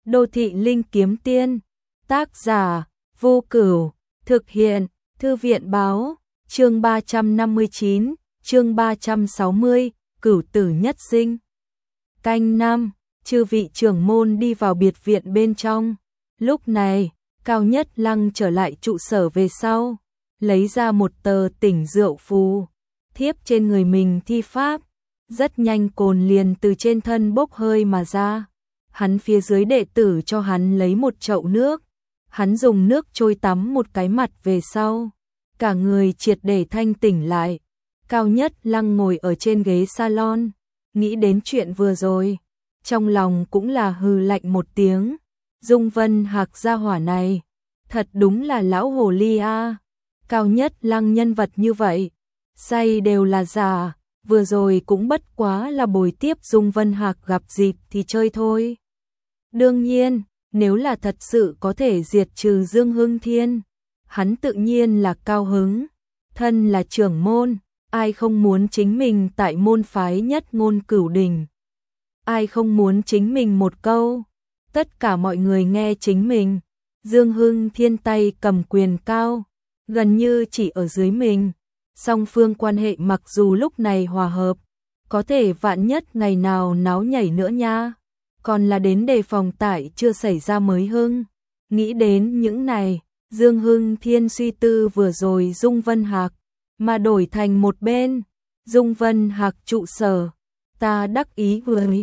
Đô thị linh kiếm tiên. Tác giả Vô Cửu. Thực hiện Thư viện báo. Chương 359, chương 360, Cửu tử nhất sinh. Canh năm, chư vị trưởng môn đi vào biệt viện bên trong. Lúc này, Cao Nhất Lăng trở lại trụ sở về sau, lấy ra một tờ tỉnh rượu phù, thiếp trên người mình thi pháp. Rất nhanh cồn liền từ trên thân bốc hơi mà ra. Hắn phía dưới đệ tử cho hắn lấy một chậu nước. Hắn dùng nước trôi tắm một cái mặt về sau, cả người triệt để thanh tỉnh lại. Cao Nhất Lăng ngồi ở trên ghế salon, nghĩ đến chuyện vừa rồi, trong lòng cũng là hừ lạnh một tiếng. Dung Vân Hạc gia hỏa này, thật đúng là lão hồ ly a. Cao Nhất Lăng nhân vật như vậy, say đều là giả, vừa rồi cũng bất quá là bồi tiếp Dung Vân Hạc gặp dịp thì chơi thôi. Đương nhiên, nếu là thật sự có thể diệt trừ Dương Hưng Thiên, hắn tự nhiên là cao hứng. Thân là trưởng môn, ai không muốn chính mình tại môn phái nhất ngôn cửu đình. Ai không muốn chính mình một câu, tất cả mọi người nghe chính mình. Dương Hưng Thiên tay cầm quyền cao, gần như chỉ ở dưới mình. Song phương quan hệ mặc dù lúc này hòa hợp, có thể vạn nhất ngày nào náo nhảy nữa nha. Còn là đến đề phòng tại chưa xảy ra mới hưng. Nghĩ đến những này, Dương Hưng Thiên suy tư vừa rồi Dung Vân Hạc, mà đổi thành một bên. Dung Vân Hạc trụ sở, ta đắc ý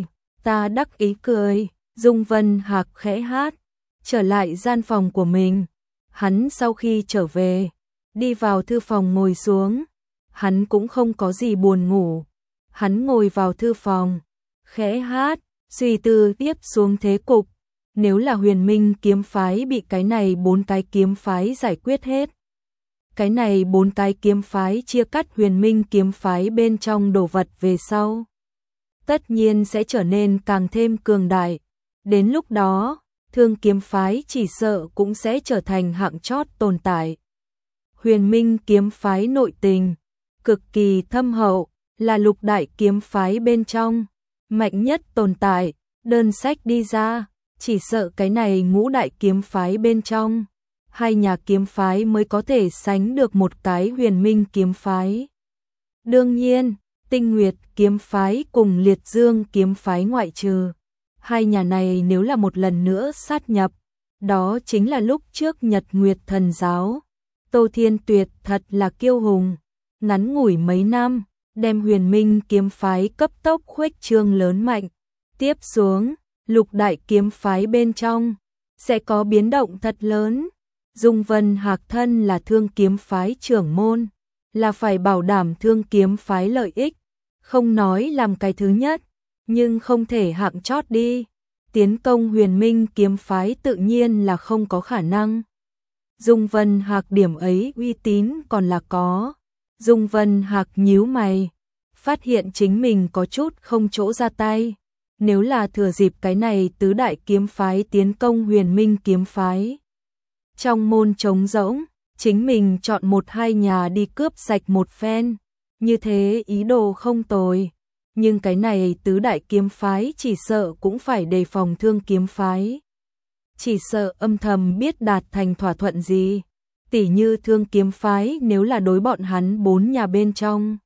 cười, Dung Vân Hạc khẽ hát, trở lại gian phòng của mình. Hắn sau khi trở về, đi vào thư phòng ngồi xuống, hắn cũng không có gì buồn ngủ. Hắn ngồi vào thư phòng, khẽ hát, suy tư tiếp xuống thế cục. Nếu là Huyền Minh kiếm phái bị cái này 4 cái kiếm phái giải quyết hết, cái này 4 cái kiếm phái chia cắt Huyền Minh kiếm phái bên trong đồ vật về sau, tất nhiên sẽ trở nên càng thêm cường đại. Đến lúc đó, Thương kiếm phái chỉ sợ cũng sẽ trở thành hạng chót tồn tại. Huyền Minh kiếm phái nội tình cực kỳ thâm hậu, là lục đại kiếm phái bên trong mạnh nhất tồn tại. Đơn sách đi ra, chỉ sợ cái này ngũ đại kiếm phái bên trong, 2 nhà kiếm phái mới có thể sánh được một cái Huyền Minh kiếm phái. Đương nhiên, Tinh Nguyệt kiếm phái cùng Liệt Dương kiếm phái ngoại trừ. 2 nhà này nếu là một lần nữa sát nhập, đó chính là lúc trước Nhật Nguyệt Thần Giáo. Tô Thiên Tuyệt thật là kiêu hùng, ngắn ngủi mấy năm, đem Huyền Minh kiếm phái cấp tốc khuếch trương lớn mạnh. Tiếp xuống, lục đại kiếm phái bên trong sẽ có biến động thật lớn. Dung Vân Hạc thân là Thương kiếm phái trưởng môn, là phải bảo đảm Thương kiếm phái lợi ích, không nói làm cái thứ nhất, nhưng không thể hạng chót đi. Tiến công Huyền Minh kiếm phái tự nhiên là không có khả năng. Dung Vân Hạc điểm ấy uy tín còn là có. Dung Vân Hạc nhíu mày, phát hiện chính mình có chút không chỗ ra tay. Nếu là thừa dịp cái này tứ đại kiếm phái tiến công Huyền Minh kiếm phái, trong môn trống rỗng, chính mình chọn 1-2 nhà đi cướp sạch một phen, như thế ý đồ không tồi. Nhưng cái này tứ đại kiếm phái chỉ sợ cũng phải đề phòng Thương kiếm phái. Chỉ sợ âm thầm biết đạt thành thỏa thuận gì. Tỉ như Thương kiếm phái nếu là đối bọn hắn 4 nhà bên trong,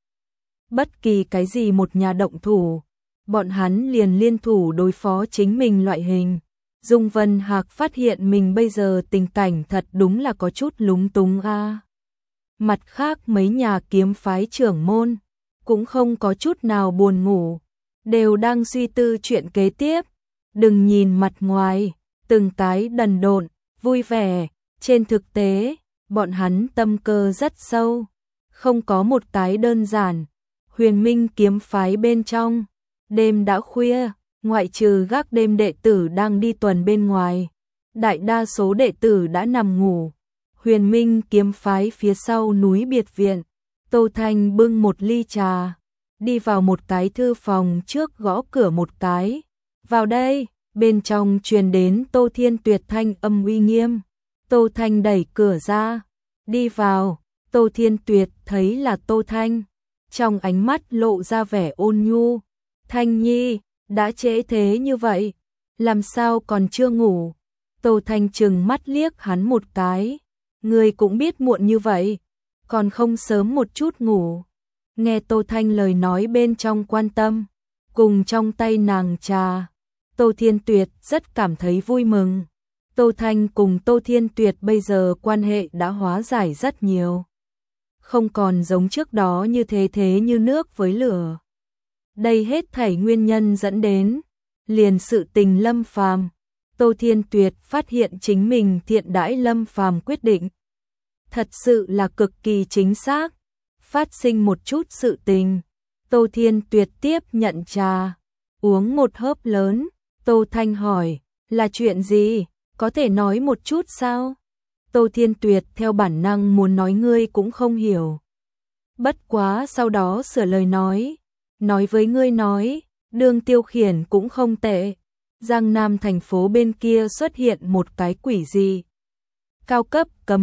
bất kỳ cái gì một nhà động thủ, bọn hắn liền liên thủ đối phó chính mình loại hình. Dung Vân Hạc phát hiện mình bây giờ tình cảnh thật đúng là có chút lúng túng a. Mặt khác mấy nhà kiếm phái trưởng môn cũng không có chút nào buồn ngủ, đều đang suy tư chuyện kế tiếp. Đừng nhìn mặt ngoài, từng cái đần độn, vui vẻ, trên thực tế, bọn hắn tâm cơ rất sâu, không có một cái đơn giản. Huyền Minh kiếm phái bên trong, đêm đã khuya, ngoại trừ gác đêm đệ tử đang đi tuần bên ngoài, đại đa số đệ tử đã nằm ngủ. Huyền Minh kiếm phái phía sau núi biệt viện, Tô Thanh bưng một ly trà, đi vào một cái thư phòng trước gõ cửa một cái. Vào đây, bên trong truyền đến Tô Thiên Tuyệt thanh âm uy nghiêm. Tô Thanh đẩy cửa ra, đi vào. Tô Thiên Tuyệt thấy là Tô Thanh, trong ánh mắt lộ ra vẻ ôn nhu. Thanh Nhi, đã trễ thế như vậy, làm sao còn chưa ngủ? Tô Thanh trừng mắt liếc hắn một cái. Ngươi cũng biết muộn như vậy, còn không sớm một chút ngủ. Nghe Tô Thanh lời nói bên trong quan tâm, cùng trong tay nàng trà, Tô Thiên Tuyệt rất cảm thấy vui mừng. Tô Thanh cùng Tô Thiên Tuyệt bây giờ quan hệ đã hóa giải rất nhiều. Không còn giống trước đó như thế như nước với lửa. Đây hết thảy nguyên nhân dẫn đến liền sự tình Lâm Phàm. Tô Thiên Tuyệt phát hiện chính mình thiện đãi Lâm Phàm quyết định thật sự là cực kỳ chính xác. Phát sinh một chút sự tình, Tô Thiên Tuyệt tiếp nhận trà, uống một hớp lớn. Tô Thanh hỏi, là chuyện gì, có thể nói một chút sao? Tô Thiên Tuyệt theo bản năng muốn nói ngươi cũng không hiểu. Bất quá sau đó sửa lời nói với ngươi nói, Đường Tiêu Khiển cũng không tệ. Giang Nam thành phố bên kia xuất hiện một cái quỷ gì? Cao cấp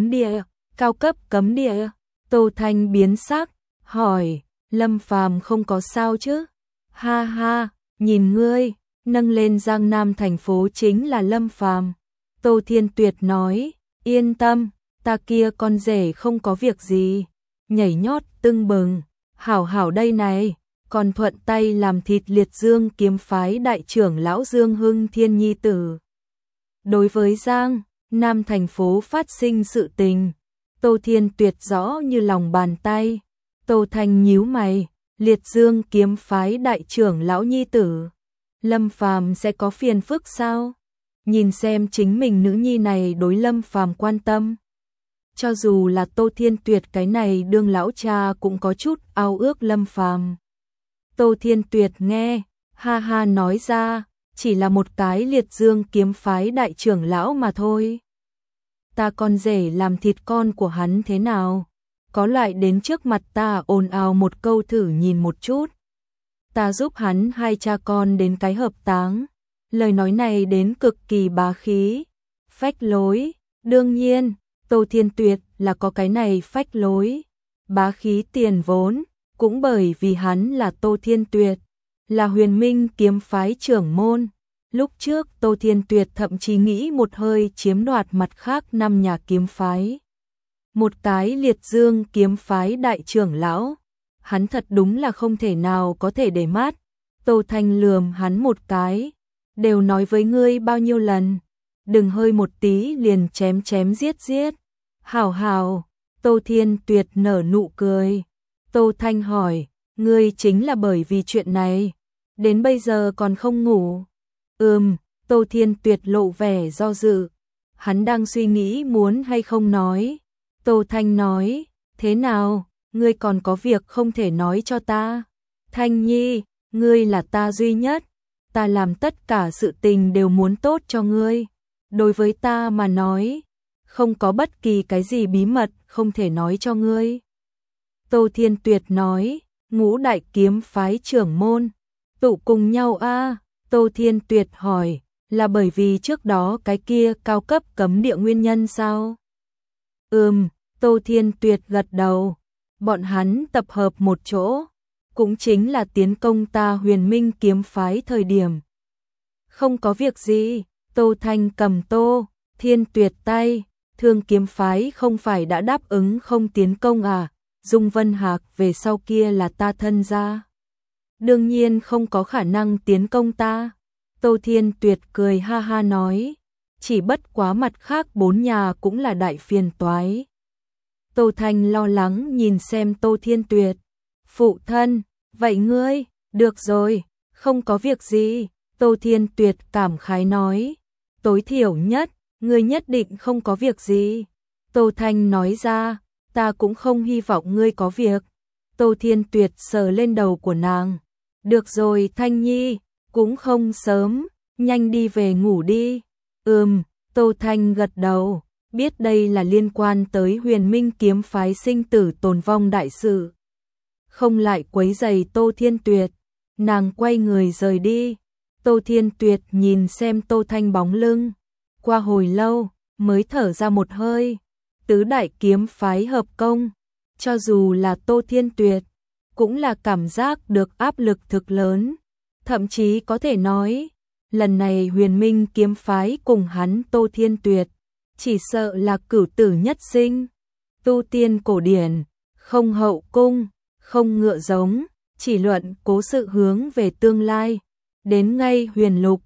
cấm địa. Tô Thanh biến sắc, hỏi, Lâm Phàm không có sao chứ? Ha ha, nhìn ngươi, nâng lên Giang Nam thành phố chính là Lâm Phàm. Tô Thiên Tuyệt nói, yên tâm, ta kia con rể không có việc gì. Nhảy nhót tưng bừng, hảo đây này, còn thuận tay làm thịt Liệt Dương kiếm phái đại trưởng lão Dương Hưng Thiên nhi tử. Đối với Giang Nam thành phố phát sinh sự tình, Tô Thiên Tuyệt rõ như lòng bàn tay. Tô Thanh nhíu mày, Liệt Dương kiếm phái đại trưởng lão nhi tử, Lâm Phàm sẽ có phiền phức sao? Nhìn xem chính mình nữ nhi này đối Lâm Phàm quan tâm. Cho dù là Tô Thiên Tuyệt cái này đương lão cha cũng có chút ao ước Lâm Phàm. Tô Thiên Tuyệt nghe, ha ha nói ra, chỉ là một cái Liệt Dương kiếm phái đại trưởng lão mà thôi. Ta con rể làm thịt con của hắn thế nào? Có loại đến trước mặt ta ồn ào một câu thử nhìn một chút. Ta giúp hắn hai cha con đến cái hợp táng. Lời nói này đến cực kỳ bá khí, phách lối. Đương nhiên, Tô Thiên Tuyệt là có cái này phách lối, bá khí tiền vốn, cũng bởi vì hắn là Tô Thiên Tuyệt, là Huyền Minh kiếm phái trưởng môn. Lúc trước Tô Thiên Tuyệt thậm chí nghĩ một hơi chiếm đoạt mặt khác 5 nhà kiếm phái. Một cái Liệt Dương kiếm phái đại trưởng lão, hắn thật đúng là không thể nào có thể để mắt. Tô Thanh lườm hắn một cái, đều nói với ngươi bao nhiêu lần, đừng hơi một tí liền chém giết. Hảo, Tô Thiên Tuyệt nở nụ cười. Tô Thanh hỏi, ngươi chính là bởi vì chuyện này, đến bây giờ còn không ngủ? Tô Thiên Tuyệt lộ vẻ do dự, hắn đang suy nghĩ muốn hay không nói. Tô Thanh nói, thế nào, ngươi còn có việc không thể nói cho ta? Thanh Nhi, ngươi là ta duy nhất, ta làm tất cả sự tình đều muốn tốt cho ngươi. Đối với ta mà nói, không có bất kỳ cái gì bí mật không thể nói cho ngươi. Tô Thiên Tuyệt nói, Ngũ đại kiếm phái trưởng môn tụ cùng nhau a? Tô Thiên Tuyệt hỏi, là bởi vì trước đó cái kia cao cấp cấm địa nguyên nhân sao? Tô Thiên Tuyệt gật đầu, bọn hắn tập hợp một chỗ, cũng chính là tiến công ta Huyền Minh kiếm phái thời điểm. Không có việc gì, Tô Thanh cầm Tô Thiên Tuyệt tay, Thương kiếm phái không phải đã đáp ứng không tiến công à? Dung Vân Hạc về sau kia là ta thân gia, đương nhiên không có khả năng tiến công ta. Tô Thiên Tuyệt cười ha ha nói, chỉ bất quá mặt khác 4 nhà cũng là đại phiền toái. Tô Thanh lo lắng nhìn xem Tô Thiên Tuyệt, phụ thân, vậy ngươi, được rồi, không có việc gì. Tô Thiên Tuyệt cảm khái nói, tối thiểu nhất, ngươi nhất định không có việc gì. Tô Thanh nói ra, ta cũng không hy vọng ngươi có việc. Tô Thiên Tuyệt sờ lên đầu của nàng, được rồi Thanh Nhi, cũng không sớm, nhanh đi về ngủ đi. Tô Thanh gật đầu, biết đây là liên quan tới Huyền Minh kiếm phái sinh tử tồn vong đại sự. Không lại quấy rầy Tô Thiên Tuyệt, nàng quay người rời đi. Tô Thiên Tuyệt nhìn xem Tô Thanh bóng lưng, qua hồi lâu mới thở ra một hơi. Tứ đại kiếm phái hợp công, cho dù là Tô Thiên Tuyệt, cũng là cảm giác được áp lực thực lớn, thậm chí có thể nói, Lần này Huyền Minh kiếm phái cùng hắn Tô Thiên Tuyệt, chỉ sợ là cửu tử nhất sinh. Tu tiên cổ điển, không hậu cung, không ngựa giống, chỉ luận cố sự hướng về tương lai. Đến ngay Huyền Lục,